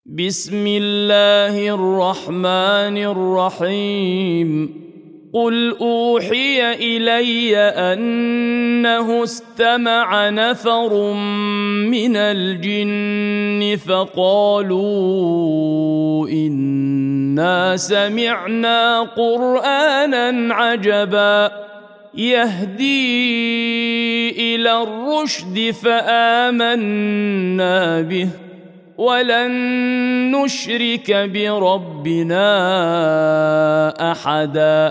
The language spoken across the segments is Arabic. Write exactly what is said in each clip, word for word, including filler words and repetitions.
بسم الله الرحمن الرحيم قل أوحي إلي أنه استمع نفر من الجن فقالوا إنا سمعنا قرآنا عجبا يهدي إلى الرشد فآمنا به ولن نشرك بربنا أحدا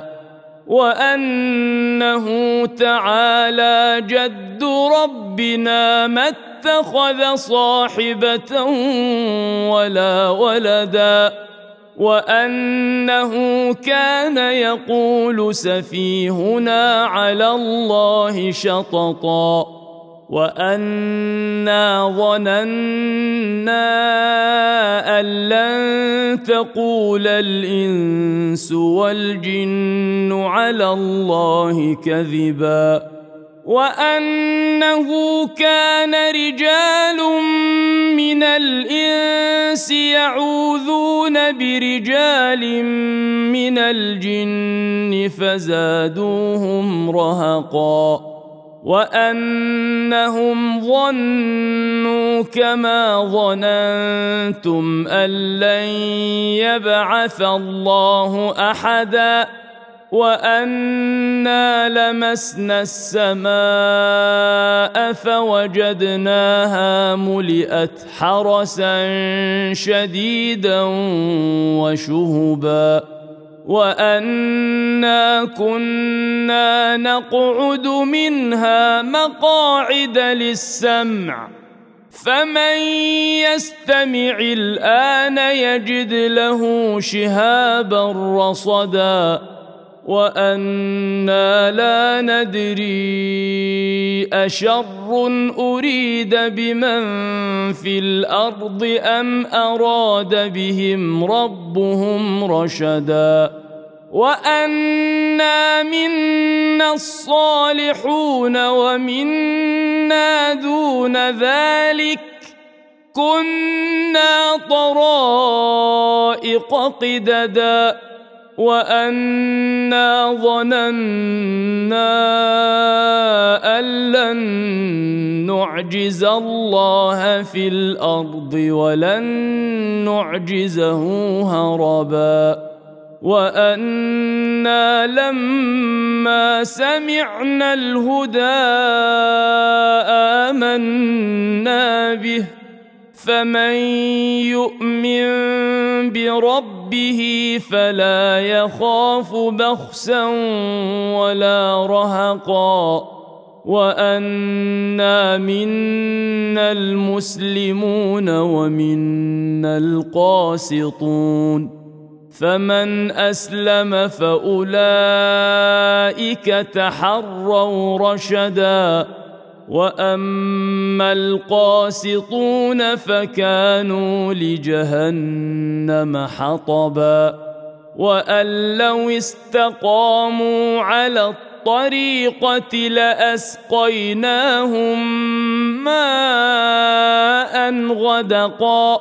وأنه تعالى جد ربنا ما اتخذ صاحبة ولا ولدا وأنه كان يقول سفيهنا على الله شططا وأنا ظننا أن لن تقول الإنس والجن على الله كذبا وأنه كان رجال من الإنس يعوذون برجال من الجن فزادوهم رهقا وأنهم ظنوا كما ظننتم أن لن يبعث الله أحدا وأنا لمسنا السماء فوجدناها ملئت حرسا شديدا وشهبا وأنا كنا نقعد منها مقاعد للسمع فمن يستمع الآن يجد له شهابا رصدا وأنا لا ندري أشر أريد بمن في الأرض أم أراد بهم ربهم رشدا وأنا منا الصالحون ومنا دون ذلك كنا طرائق قددا وأنا ظننا أن لن نعجز الله في الأرض ولن نعجزه هربا وأنا لما سمعنا الهدى آمنا به فمن يؤمن بربه فلا يخاف بخسا ولا رهقا وأنا منا المسلمون ومنا القاسطون فمن أسلم فأولئك تحروا رشدا وأما القاسطون فكانوا لجهنم حطبا وأن لو استقاموا على الطريقة لأسقيناهم ماء غدقا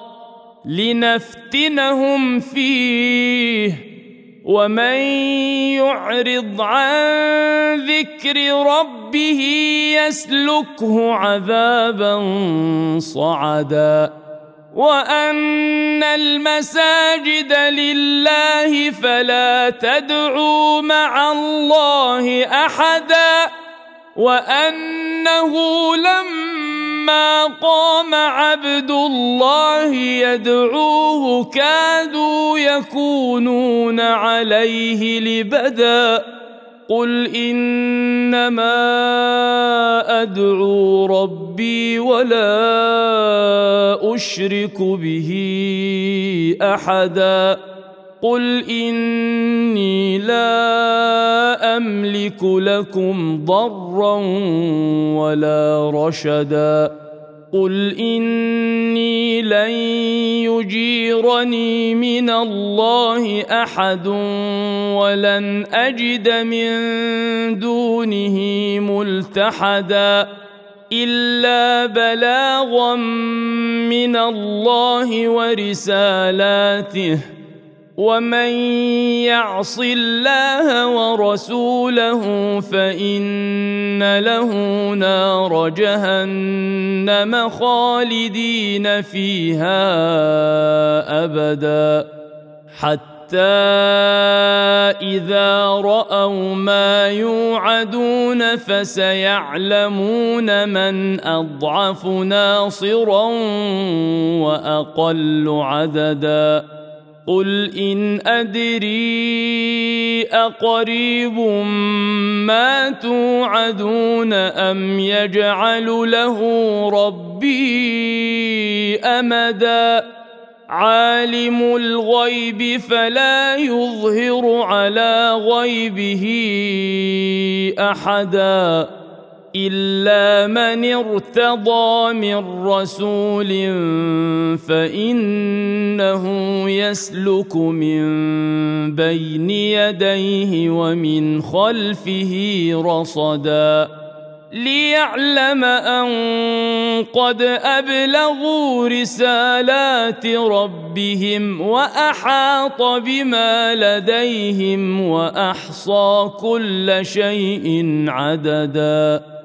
لنفتنهم فيه ومن يعرض عن ذكر ربه يسلكه عذابا صعدا وأن المساجد لله فلا تدعوا مع الله أحدا وأنه لما قام عبد الله يدعوه كادوا يكونون عليه لبدا قل إنما أدعو ربي ولا أشرك به أحدا قل إني لا أملك لكم ضرا ولا رشدا قل إني لن يجيرني من الله أحد ولن أجد من دونه ملتحدا إلا بلاغا من الله ورسالاته ومن يعص الله ورسوله فإن له نار جهنم خالدين فيها أبدا حتى إذا رأوا ما يوعدون فسيعلمون من أضعف ناصرا وأقل عددا قل إن أدري أقريب ما توعدون أم يجعل له ربي أمدا عالم الغيب فلا يظهر على غيبه أحدا إلا من ارتضى من رسول فإنه يسلك من بين يديه ومن خلفه رصدا ليعلم أن قد أبلغوا رسالات ربهم وأحاط بما لديهم وأحصى كل شيء عددا